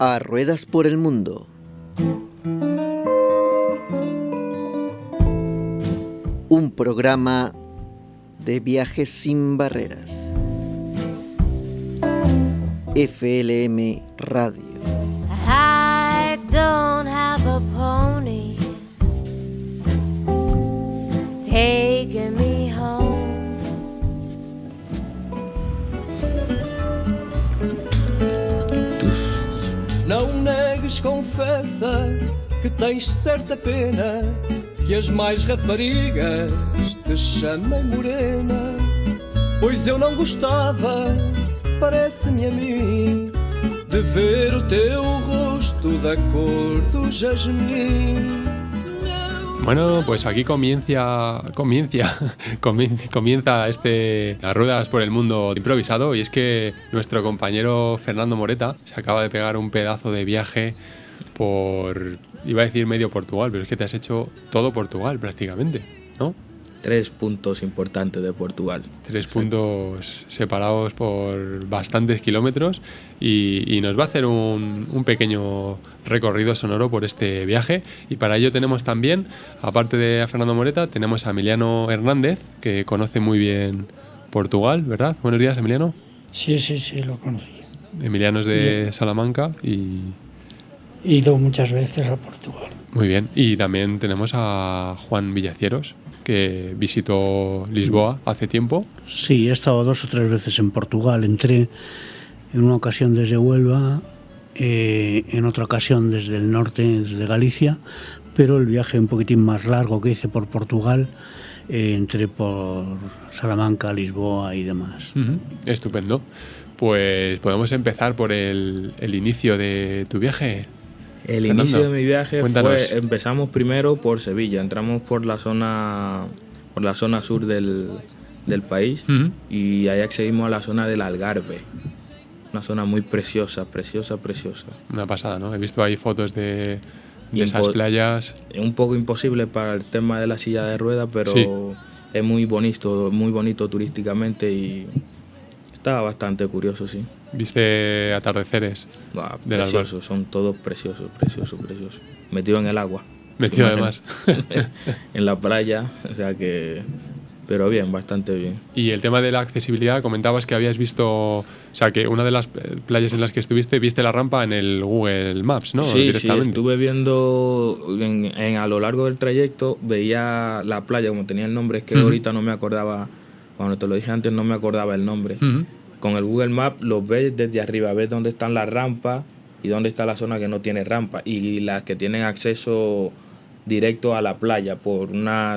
A Ruedas por el Mundo. Un programa de viajes sin barreras. FLM Radio. I don't have a pony taking me home. Não negues, confessa que tens certa pena que as mais raparigas te chamem morena. Pois eu não gostava, parece-me a mim, de ver o teu rosto da cor do jasmim. Bueno, pues aquí comienza Las Ruedas por el Mundo improvisado, y es que nuestro compañero Fernando Moreta se acaba de pegar un pedazo de viaje por, iba a decir medio Portugal, pero es que te has hecho todo Portugal prácticamente, ¿no? 3 puntos importantes de Portugal. 3 puntos separados por bastantes kilómetros y nos va a hacer un pequeño recorrido sonoro por este viaje, y para ello tenemos también, aparte de a Fernando Moreta, tenemos a Emiliano Hernández, que conoce muy bien Portugal, ¿verdad? Buenos días, Emiliano. Sí, lo conocí. Emiliano es de Salamanca y... He ido muchas veces a Portugal. Muy bien, y también tenemos a Juan Villacieros, que visitó Lisboa hace tiempo. Sí, he estado 2 o 3 veces en Portugal. Entré en una ocasión desde Huelva, en otra ocasión desde el norte, desde Galicia, pero el viaje un poquitín más largo que hice por Portugal, entré por Salamanca, Lisboa y demás. Estupendo. Pues podemos empezar por el inicio de tu viaje. El Fernando, inicio de mi viaje cuéntanos. empezamos primero por Sevilla, entramos por la zona sur del país, y ahí accedimos a la zona del Algarve, una zona muy preciosa. Una pasada, ¿no? He visto ahí fotos de esas playas. Un poco imposible para el tema de la silla de ruedas, pero sí, es muy bonito turísticamente y estaba bastante curioso, sí. ¿Viste atardeceres? Preciosos, son todos preciosos. Metido en el agua. Metido además. En la playa, o sea que... Pero bien, bastante bien. Y el tema de la accesibilidad, comentabas que habías visto... O sea, que una de las playas en las que estuviste, viste la rampa en el Google Maps, ¿no? Sí, estuve viendo... A lo largo del trayecto veía la playa, como tenía el nombre, es que ahorita no me acordaba... Cuando te lo dije antes no me acordaba el nombre. Con el Google Maps lo ves desde arriba, ves dónde están las rampas y dónde está la zona que no tiene rampa, y las que tienen acceso directo a la playa por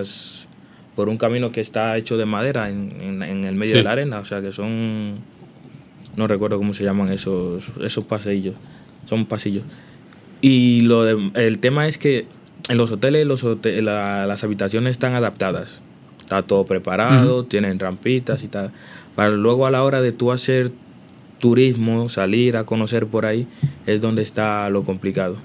un camino que está hecho de madera en el medio de la arena, o sea que son... No recuerdo cómo se llaman esos pasillos, son pasillos. Y el tema es que en los hoteles las habitaciones están adaptadas, está todo preparado, tienen rampitas y tal. Para luego, a la hora de tú hacer turismo, salir a conocer por ahí, es donde está lo complicado.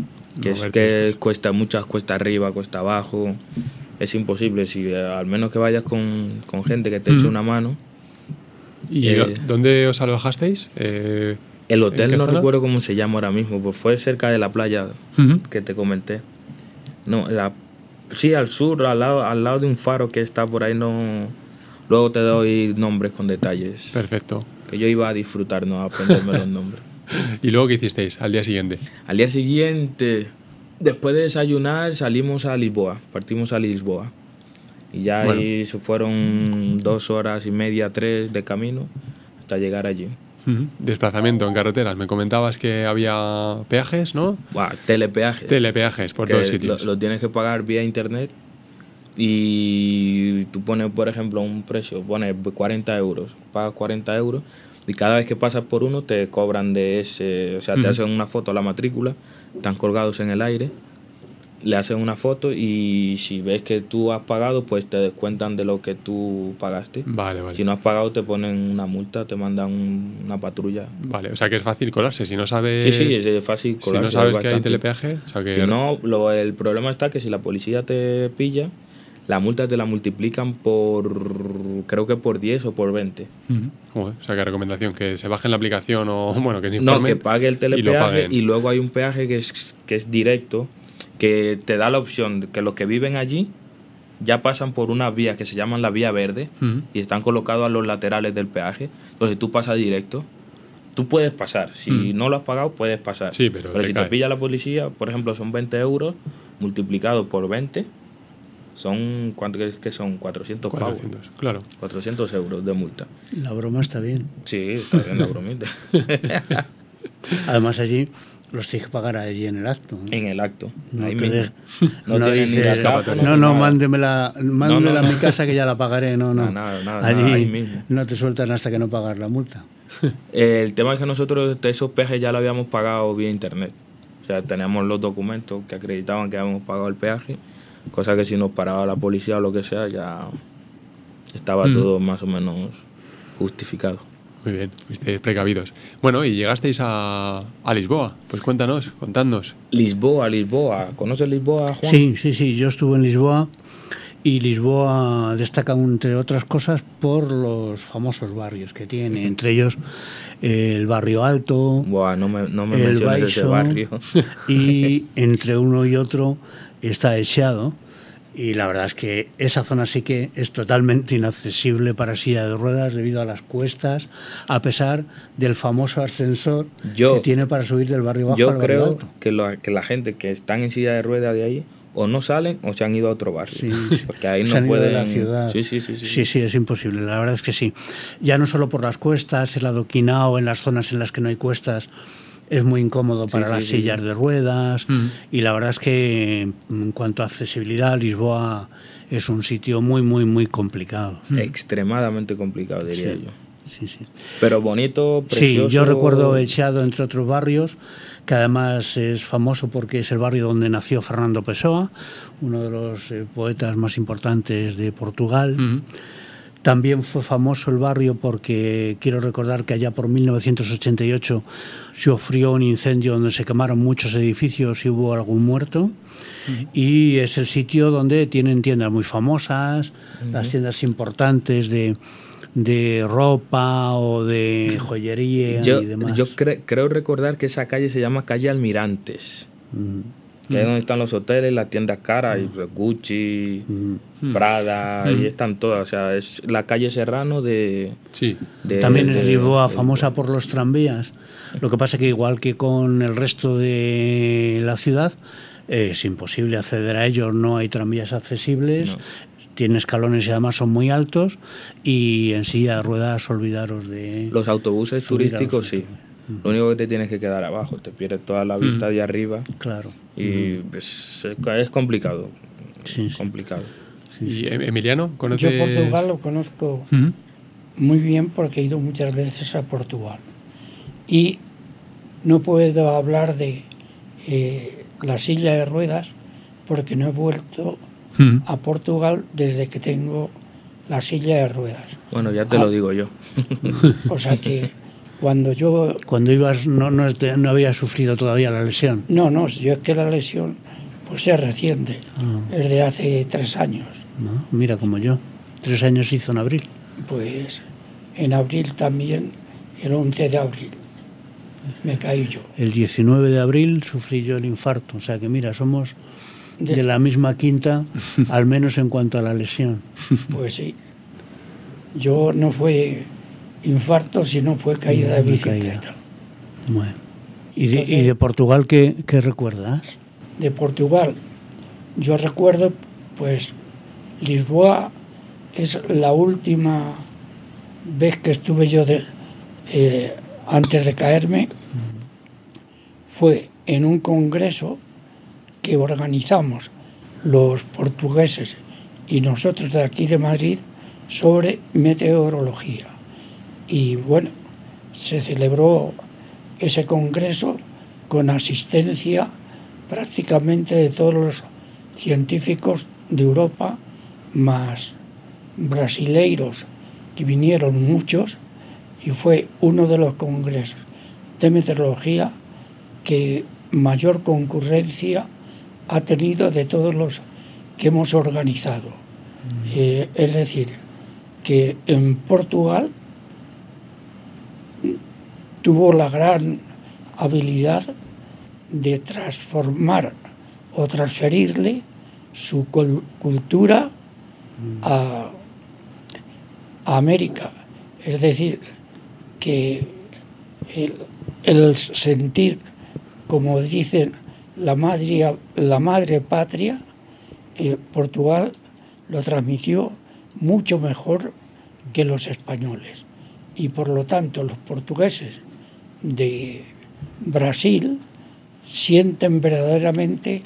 Que cuesta muchas, cuesta arriba, cuesta abajo. Es imposible, si al menos que vayas con gente que te eche una mano. ¿Y dónde os alojasteis? El hotel no recuerdo cómo se llama ahora mismo, pues fue cerca de la playa que te comenté. No, sí, al sur, al lado de un faro que está por ahí, no... Luego te doy nombres con detalles. Perfecto. Que yo iba a disfrutar, no a aprenderme los nombres. ¿Y luego qué hicisteis al día siguiente? Al día siguiente, después de desayunar, partimos a Lisboa. Y ya ahí fueron 2 horas y media, 3 de camino hasta llegar allí. Desplazamiento en carreteras. Me comentabas que había peajes, ¿no? Telepeajes. Telepeajes por todos sitios. Lo tienes que pagar vía internet. Y tú pones, por ejemplo, un precio, pones 40 euros, pagas 40 euros, y cada vez que pasas por uno te cobran de ese, o sea, te hacen una foto a la matrícula, están colgados en el aire, le hacen una foto y si ves que tú has pagado, pues te descuentan de lo que tú pagaste. Vale. Si no has pagado, te ponen una multa, te mandan una patrulla. Vale, o sea que es fácil colarse, si no sabes... Sí, es fácil colarse. Si no sabes que hay telepeaje, o sea que... Si no, el problema está que si la policía te pilla, la multa te la multiplican creo que por 10 o por 20. O sea, qué recomendación, que se bajen la aplicación o, bueno, que se No, informen. que pague el telepeaje y luego hay un peaje que es directo, que te da la opción de que los que viven allí ya pasan por unas vías que se llaman la vía verde y están colocados a los laterales del peaje. Entonces tú pasas directo. Tú puedes pasar. Si no lo has pagado, puedes pasar. Sí, pero si te pilla la policía, por ejemplo, son 20 euros multiplicados por 20. Son, ¿cuánto que son? 400 pavos. Claro. 400 euros de multa. La broma está bien. Sí, está bien la bromita. Además allí los tienes que pagar allí en el acto. En el acto. No ahí te mismo. no tienes ni dices, datáfono, no, ni mándemela a mi casa que ya la pagaré. No. Nada, allí ahí mismo. no te sueltan hasta que no pagas la multa. El tema es que nosotros esos peajes ya lo habíamos pagado vía internet. O sea, teníamos los documentos que acreditaban que habíamos pagado el peaje, cosa que si nos paraba la policía o lo que sea, ya estaba todo más o menos justificado. Muy bien, fuisteis precavidos. Bueno, y llegasteis a Lisboa. Pues contadnos. Lisboa. ¿Conoces Lisboa, Juan? Sí, yo estuve en Lisboa. Y Lisboa destaca, entre otras cosas, por los famosos barrios que tiene, entre ellos el Barrio Alto, Buah, no me el menciones ese barrio. Y entre uno y otro está el Chiado. Y la verdad es que esa zona sí que es totalmente inaccesible para silla de ruedas debido a las cuestas, a pesar del famoso ascensor que tiene para subir del barrio bajo al barrio alto. Yo creo que la gente que están en silla de ruedas de ahí o no salen o se han ido a otro barrio. Sí. Porque ahí se no pueden. De la ciudad. Sí, es imposible. La verdad es que sí. Ya no solo por las cuestas, el adoquinado en las zonas en las que no hay cuestas es muy incómodo para las sillas de ruedas. Y la verdad es que en cuanto a accesibilidad, Lisboa es un sitio muy, muy, muy complicado. Extremadamente complicado, diría yo. Sí. Pero bonito, precioso. Sí, yo recuerdo el Chiado, entre otros barrios, que además es famoso porque es el barrio donde nació Fernando Pessoa, uno de los poetas más importantes de Portugal. También fue famoso el barrio porque quiero recordar que allá por 1988 sufrió un incendio donde se quemaron muchos edificios y hubo algún muerto. Y es el sitio donde tienen tiendas muy famosas, las tiendas importantes de ropa o de joyería y demás. Yo creo recordar que esa calle se llama calle Almirantes, que es donde están los hoteles, las tiendas caras, y Gucci, Prada, y están todas. O sea, es la calle Serrano También es Lisboa famosa por los tranvías. Lo que pasa que igual que con el resto de la ciudad, es imposible acceder a ellos, no hay tranvías accesibles. No. Tiene escalones y además son muy altos, y en silla de ruedas olvidaros de... Los autobuses turísticos sí. Lo único que te tienes que quedar abajo, te pierdes toda la vista de arriba. Claro. Y es complicado. Complicado. ¿Y Emiliano, conoces? Yo Portugal lo conozco muy bien porque he ido muchas veces a Portugal. Y no puedo hablar de la silla de ruedas porque no he vuelto a Portugal desde que tengo la silla de ruedas. Bueno, ya te lo digo yo. O sea que cuando ibas no habías sufrido todavía la lesión. No, yo es que la lesión pues es reciente, es de hace 3 años. No, mira como yo, 3 años hizo en abril. Pues en abril también, el 11 de abril, me caí yo. El 19 de abril sufrí yo el infarto, o sea que mira, somos de la misma quinta, al menos en cuanto a la lesión. Pues sí, yo no fue infarto, sino fue caída de bicicleta. Bueno. ¿Y de Portugal qué recuerdas? De Portugal, yo recuerdo, pues, Lisboa es la última vez que estuve yo antes de caerme, fue en un congreso que organizamos los portugueses y nosotros de aquí de Madrid sobre meteorología. Y bueno, se celebró ese congreso con asistencia prácticamente de todos los científicos de Europa, más brasileiros, que vinieron muchos, y fue uno de los congresos de meteorología que mayor concurrencia ha tenido de todos los que hemos organizado. Es decir, que en Portugal tuvo la gran habilidad de transformar o transferirle su cultura a América. Es decir, que el sentir, como dicen, la madre patria, Portugal lo transmitió mucho mejor que los españoles. Y por lo tanto los portugueses de Brasil sienten verdaderamente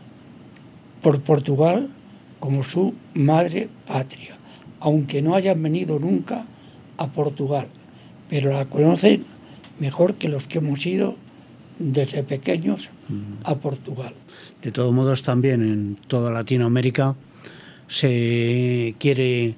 por Portugal como su madre patria, aunque no hayan venido nunca a Portugal, pero la conocen mejor que los que hemos ido desde pequeños a Portugal. De todos modos, también en toda Latinoamérica se quiere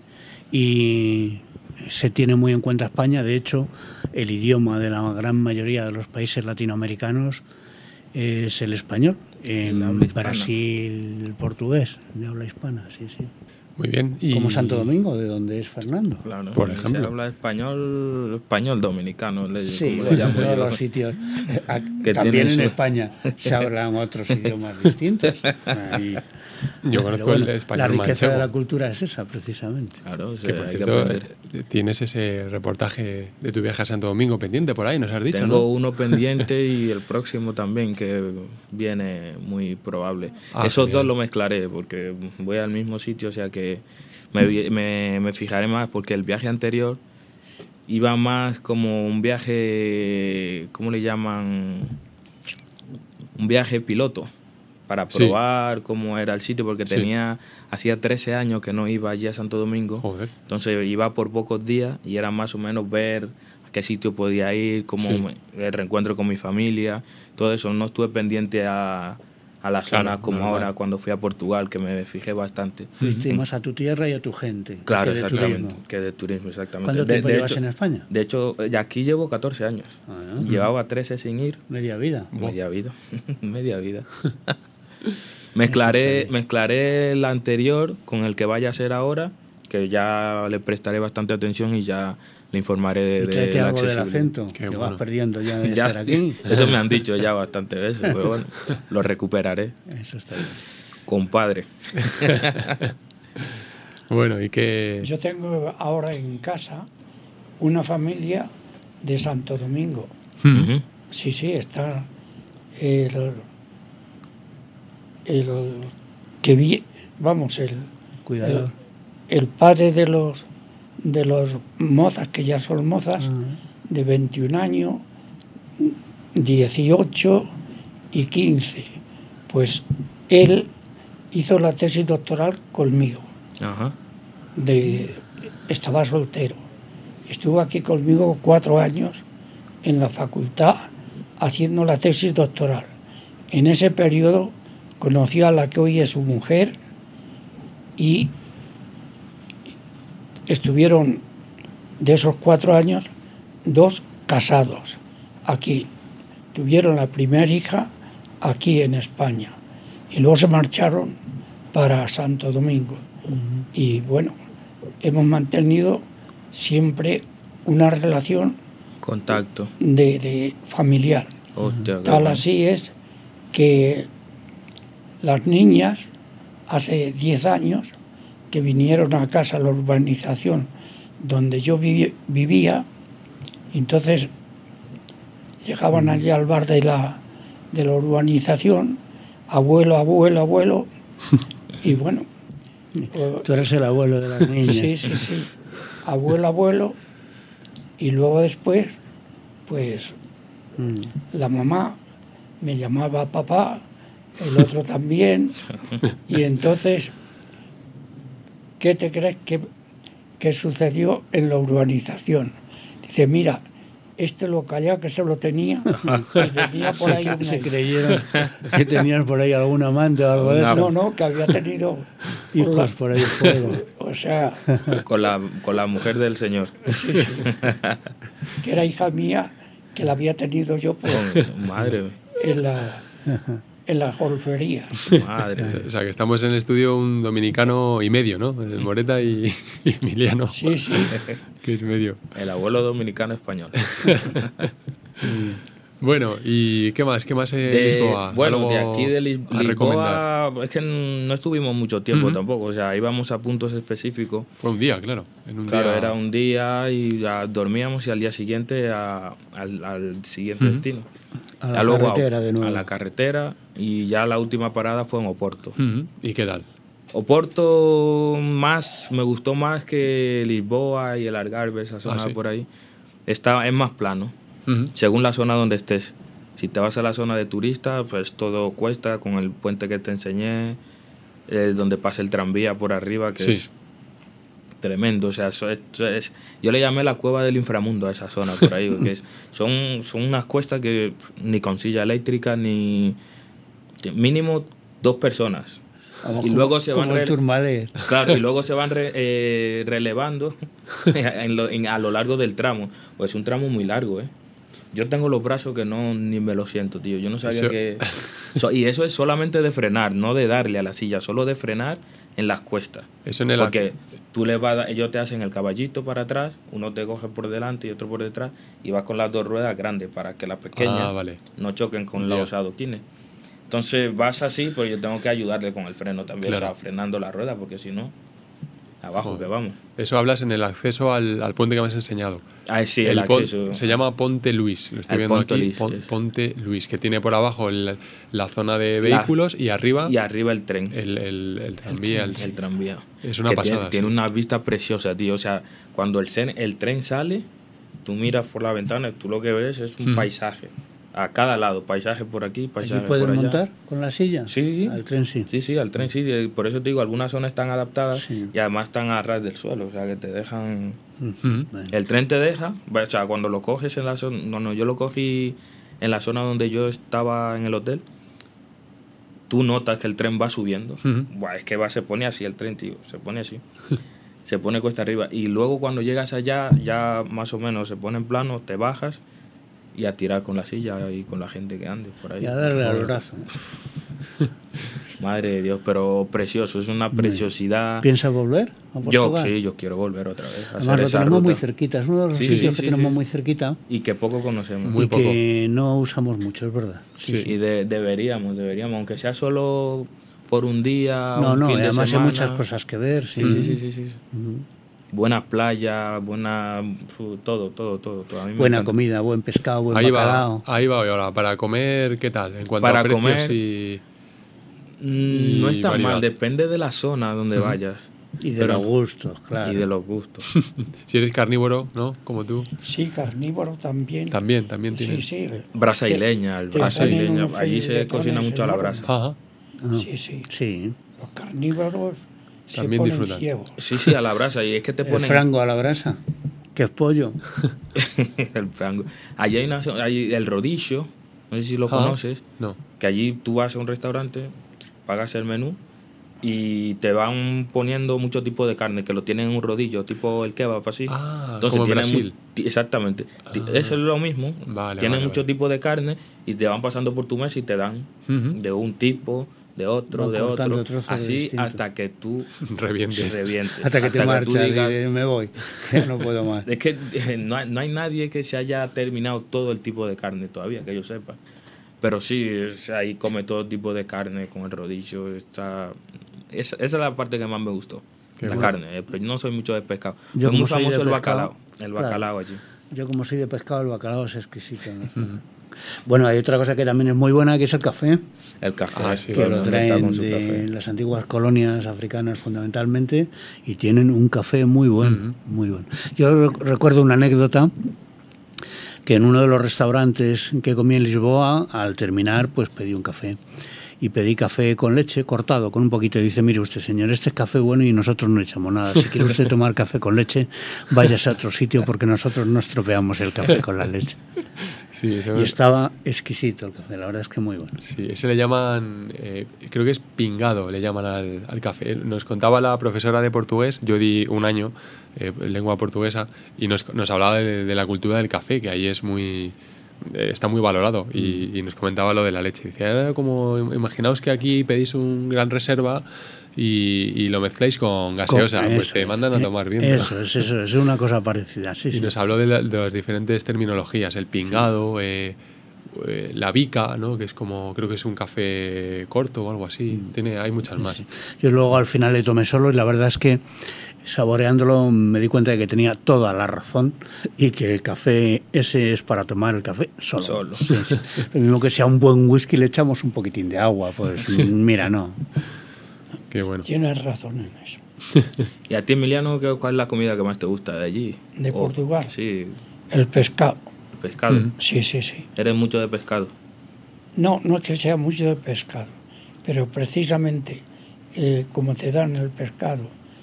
y se tiene muy en cuenta España. De hecho, el idioma de la gran mayoría de los países latinoamericanos es el español. En Brasil, el portugués, de habla hispana, sí. Muy bien. Como Santo Domingo, de donde es Fernando. Claro, por ejemplo. Se habla español dominicano. Sí, en todos los sitios. También en España se hablan otros idiomas distintos. Yo conozco el español la riqueza manchego. de la cultura es esa, precisamente. Claro, Que por cierto, tienes ese reportaje de tu viaje a Santo Domingo pendiente por ahí, nos has dicho, Tengo ¿no? uno pendiente y el próximo también, que viene muy probable. Esos dos lo mezclaré porque voy al mismo sitio, o sea que me fijaré más, porque el viaje anterior iba más como un viaje, ¿cómo le llaman? Un viaje piloto, para probar cómo era el sitio, porque hacía 13 años que no iba allí a Santo Domingo. Joder. Entonces iba por pocos días y era más o menos ver a qué sitio podía ir, cómo el reencuentro con mi familia, todo eso. No estuve pendiente a las zonas como ahora cuando fui a Portugal, que me fijé bastante. Fuiste más a tu tierra y a tu gente. Claro, que de exactamente. turismo. Que de turismo, exactamente. ¿Cuánto tiempo llevas en España? De hecho, aquí llevo 14 años. Llevaba 13 sin ir. Media vida. Media vida. Media vida. Mezclaré el anterior con el que vaya a ser ahora, que ya le prestaré bastante atención y ya le informaré de tráete la algo del accesibilidad. acento, que vas perdiendo ya de estar aquí. Eso me han dicho ya bastantes veces, pero bueno, lo recuperaré. Eso está bien. Compadre. Bueno, y que... Yo tengo ahora en casa una familia de Santo Domingo. Ujú. Sí, está el que Cuidador. el padre de los mozas, que ya son mozas, de 21 años, 18 y 15. Pues él hizo la tesis doctoral conmigo. Ajá. Estaba soltero. Estuvo aquí conmigo 4 años en la facultad haciendo la tesis doctoral. En ese periodo conoció a la que hoy es su mujer y estuvieron, de esos 4 años, 2 casados aquí. Tuvieron la primera hija aquí en España y luego se marcharon para Santo Domingo. Y bueno, hemos mantenido siempre una relación, contacto de familiar. Hostia, Tal así es que las niñas hace 10 años que vinieron a casa a la urbanización donde yo vivía, entonces llegaban allí al bar de la urbanización, abuelo, y bueno. Tú eres el abuelo de las niñas. Sí. Abuelo, y luego después, pues, la mamá me llamaba papá, el otro también, y entonces, ¿qué te crees que sucedió en la urbanización? Dice, mira, este lo callado que se lo tenía, y tenía por ahí se creyeron que tenías por ahí algún amante o algo de eso. No, que había tenido hijos por ahí fuera. O sea, con la mujer del señor. Sí. Que era hija mía, que la había tenido yo Madre. en la golfería. Madre. O sea, que estamos en el estudio un dominicano y medio, ¿no? Moreta y Emiliano. Sí, sí. Que es medio. El abuelo dominicano español. Bueno, ¿y qué más? ¿Qué más en Lisboa? Bueno, ¿Algo de aquí de a recomendar? Lisboa es que no estuvimos mucho tiempo tampoco, o sea, íbamos a puntos específicos. Fue un día, claro. Claro, era un día y ya dormíamos y al día siguiente al siguiente destino. A Ya la carretera de nuevo. A la carretera y ya la última parada fue en Oporto. ¿Y qué tal? Oporto me gustó más que Lisboa y el Algarve, esa zona sí. por ahí. Es más plano. Según la zona donde estés. Si te vas a la zona de turista, pues todo cuesta, con el puente que te enseñé, donde pasa el tranvía por arriba, que es tremendo. O sea, eso es, yo le llamé la cueva del inframundo a esa zona por ahí, porque son unas cuestas que ni con silla eléctrica, ni mínimo 2 personas. Y luego se van claro, y luego se van relevando a lo largo del tramo. Pues es un tramo muy largo, ¿eh? Yo tengo los brazos que ni me lo siento, tío. Yo no sabía que... y eso es solamente de frenar, no de darle a la silla, solo de frenar en las cuestas. Eso en el Porque ellos te hacen el caballito para atrás, uno te coge por delante y otro por detrás, y vas con las 2 ruedas grandes para que las pequeñas no choquen con los adoquines. Entonces vas así, pues yo tengo que ayudarle con el freno también, claro. O sea, frenando la rueda, porque si no, abajo que vamos. Eso hablas en el acceso al puente que me has enseñado. Sí, el acceso. Se llama Ponte Luis, lo estoy viendo Ponte aquí. Luis, Ponte Luis, que tiene por abajo la zona de vehículos y arriba... Y arriba el tren. El tranvía. El tranvía. Es una pasada. Tiene una vista preciosa, tío. O sea, cuando el tren sale, tú miras por la ventana y tú lo que ves es un paisaje. A cada lado, paisaje por aquí, paisaje por allá. ¿Puedes montar con la silla? Sí. Al tren sí. Sí, al tren sí. Por eso te digo, algunas zonas están adaptadas y además están a ras del suelo, o sea que te dejan... El tren te deja, o sea, cuando lo coges en la zona... No, yo lo cogí en la zona donde yo estaba en el hotel. Tú notas que el tren va subiendo. Es que se pone así el tren, tío, se pone así. Se pone cuesta arriba. Y luego cuando llegas allá, ya más o menos se pone en plano, te bajas... Y a tirar con la silla y con la gente que ande por ahí. Y a darle al brazo. Madre de Dios, pero precioso, es una preciosidad. ¿Piensas volver a Portugal? Yo quiero volver otra vez. Además lo tenemos muy cerquita, es uno de los sitios que tenemos muy cerquita. Y que poco conocemos. Muy poco. Que no usamos mucho, es verdad. Y deberíamos, aunque sea solo por un día, un fin de semana. Además hay muchas cosas que ver. Sí. Buena playa, todo. A mí buena comida, buen pescado, buen bacalao. Ahí va ahora. Para comer, ¿qué tal? En cuanto para a precios comer, no está mal, depende de la zona donde vayas. Y de los gustos, claro. Y de los gustos. Si eres carnívoro, ¿no? Como tú. Sí, carnívoro también. También tiene. Sí. Brasa y leña, allí se cocina mucho a la brasa. Ajá. Sí. Los carnívoros también disfrutan. Ciegos. Sí, a la brasa. Y es que te ponen... El frango a la brasa, que es pollo. El frango. Allí hay el rodillo, no sé si lo conoces. No. Que allí tú vas a un restaurante, pagas el menú y te van poniendo muchos tipos de carne, que lo tienen en un rodillo, tipo el kebab, así. Entonces, como en Brasil. Exactamente. Eso es lo mismo. Tienen muchos tipos de carne y te van pasando por tu mesa y te dan de un tipo... de otro, así hasta que tú revientes. Hasta que te marchas y me voy, ya no puedo más. Es que no hay nadie que se haya terminado todo el tipo de carne todavía, que yo sepa. Pero sí, ahí come todo tipo de carne con el rodillo. Esa es la parte que más me gustó, carne. No soy mucho de pescado. Es muy famoso el bacalao. El bacalao allí. Yo como soy de pescado, el bacalao es exquisito, ¿no? Bueno, hay otra cosa que también es muy buena, que es el café. El café, que lo traen de las antiguas colonias africanas fundamentalmente, y tienen un café muy bueno, muy bueno. Yo recuerdo una anécdota, que en uno de los restaurantes que comí en Lisboa, al terminar, pues pedí un café. Y pedí café con leche, cortado, con un poquito. Y dice, mire usted, señor, este es café bueno y nosotros no echamos nada. Si quiere usted tomar café con leche, váyase a otro sitio porque nosotros no estropeamos el café con la leche. Sí, y estaba exquisito el café, la verdad es que muy bueno. Sí, ese le llaman, creo que es pingado, le llaman al café. Nos contaba la profesora de portugués, yo di un año lengua portuguesa, y nos hablaba de la cultura del café, que ahí es muy... está muy valorado. Y nos comentaba lo de la leche. Decía, como imaginaos que aquí pedís un gran reserva y lo mezcláis con gaseosa, pues te mandan a tomar bien. Eso es una cosa parecida, sí. Y nos habló de las diferentes terminologías, el pingado, la bica, ¿no? Que es como, creo que es un café corto o algo así. Hay muchas más. Sí. Yo luego al final le tomé solo y la verdad es que saboreándolo me di cuenta de que tenía toda la razón y que el café ese es para tomar el café solo. Sí. Lo mismo que sea un buen whisky le echamos un poquitín de agua, pues mira, no. Qué bueno. Tienes razón en eso. ¿Y a ti, Emiliano, cuál es la comida que más te gusta de allí? ¿De Portugal? Sí. El pescado. ¿El pescado? Sí. ¿Eres mucho de pescado? No es que sea mucho de pescado, pero precisamente como te dan el pescado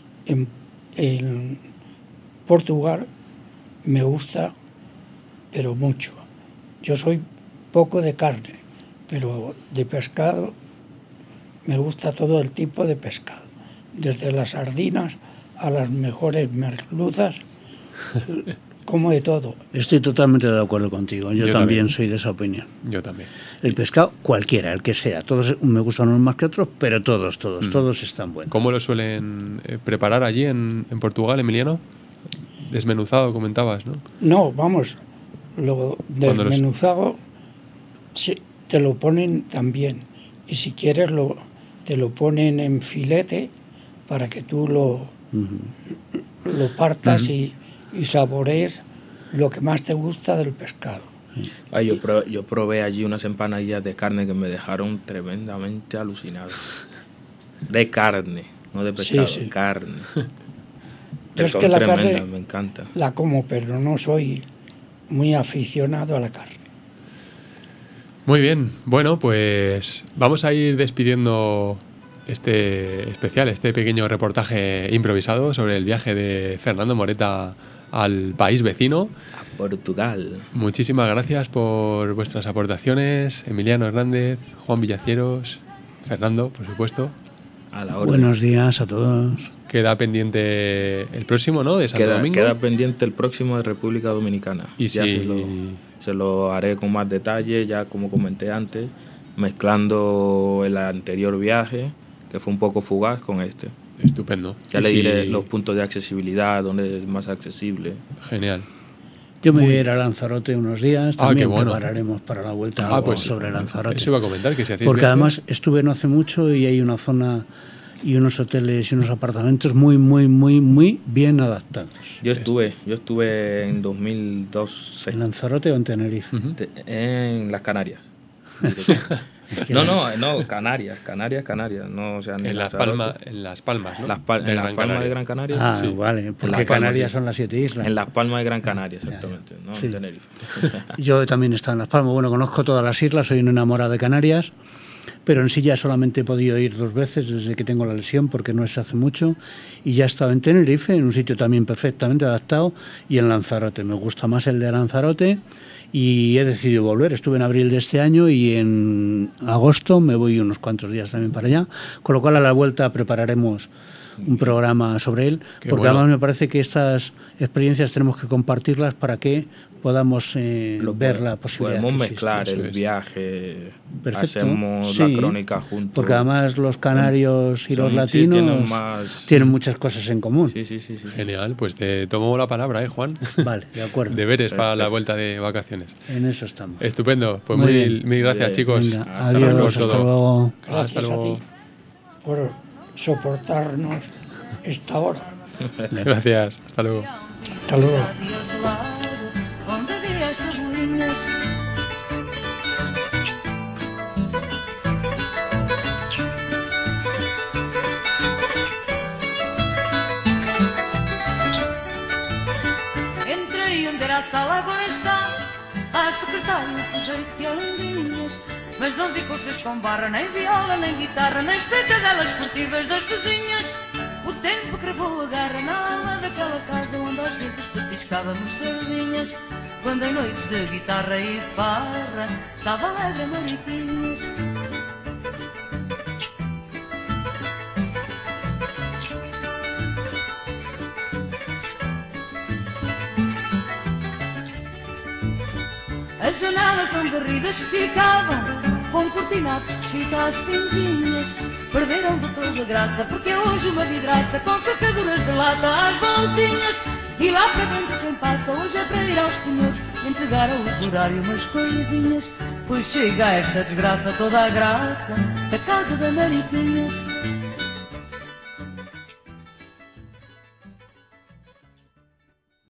en Portugal, me gusta, pero mucho. Yo soy poco de carne, pero de pescado me gusta todo el tipo de pescado, desde las sardinas a las mejores merluzas, como de todo. Estoy totalmente de acuerdo contigo, yo también soy de esa opinión. Yo también. El pescado, cualquiera, el que sea, todos me gustan unos más que otros, pero todos están buenos. ¿Cómo lo suelen preparar allí en Portugal, Emiliano? Desmenuzado, comentabas, ¿no? No, vamos, lo desmenuzado te lo ponen también, y si quieres te lo ponen en filete para que tú lo partas y saborees lo que más te gusta del pescado. Ay, yo probé allí unas empanadillas de carne que me dejaron tremendamente alucinado. De carne, no de pescado, Sí. carne. Yo es que la carne me encanta. la como, pero no soy muy aficionado a la carne. Muy bien, bueno, pues vamos a ir despidiendo este especial, este pequeño reportaje improvisado sobre el viaje de Fernando Moreta al país vecino. A Portugal. Muchísimas gracias por vuestras aportaciones, Emiliano Hernández, Juan Villacieros, Fernando, por supuesto. A la orden. Buenos días a todos. Queda pendiente el próximo, ¿no? De Santo Domingo. Queda pendiente el próximo de República Dominicana. Y ya se lo haré con más detalle, ya como comenté antes, mezclando el anterior viaje, que fue un poco fugaz, con este. Estupendo. Ya le diré los puntos de accesibilidad, donde es más accesible. Genial. Yo me voy a ir a Lanzarote unos días, también qué bueno. prepararemos para la vuelta algo pues, sobre Lanzarote. Eso iba a comentar, que si hacéis porque viaje... además estuve no hace mucho y hay una zona y unos hoteles y unos apartamentos muy bien adaptados. Yo estuve en 2012. ¿En Lanzarote o en Tenerife? En las Canarias. No, Canarias. No, o sea, en Las Palmas, ¿no? En Las Palmas de Gran Canaria. Ah, sí. vale, porque Canarias son las 7 islas. En Las Palmas de Gran Canaria, exactamente, no sí. En Tenerife. Yo también he estado en Las Palmas. Bueno, conozco todas las islas, soy un enamorado de Canarias, pero en sí ya solamente he podido ir 2 veces desde que tengo la lesión, porque no es hace mucho, y ya he estado en Tenerife, en un sitio también perfectamente adaptado, y en Lanzarote. Me gusta más el de Lanzarote y he decidido volver. Estuve en abril de este año y en agosto me voy unos cuantos días también para allá, con lo cual a la vuelta prepararemos un programa sobre él, porque además me parece que estas experiencias tenemos que compartirlas para que podamos ver la posibilidad. Podemos mezclar el viaje, perfecto. Hacemos la crónica juntos. Porque además los canarios y los latinos tienen muchas cosas en común. Sí. Genial, pues te tomo la palabra, Juan. Vale, de acuerdo. Deberes para la vuelta de vacaciones. En eso estamos. Estupendo, pues mil gracias, chicos. Venga, adiós, hasta luego. Gracias a ti por soportarnos esta hora. Gracias, hasta luego. Hasta luego. Entrei onde era a sala, agora está a secretária, um sujeito que é lindinhas, mas não vi coxas com barra, nem viola, nem guitarra, nem espreitadelas furtivas das vizinhas. O tempo cravou a garra na ala daquela casa onde às vezes petiscávamos sardinhas, quando em noites de guitarra e de farra estava alegre a Mariquinhas. As janelas tão garridas que ficavam com cortinados de chita às pinguinhas perderam de toda a graça, porque hoje uma vidraça com sacaduras de lata às voltinhas. E lá para dentro quem passa hoje é para ir aos pneus entregar ao usurário umas coisinhas. Pois chega a esta desgraça toda a graça da casa da Mariquinhas.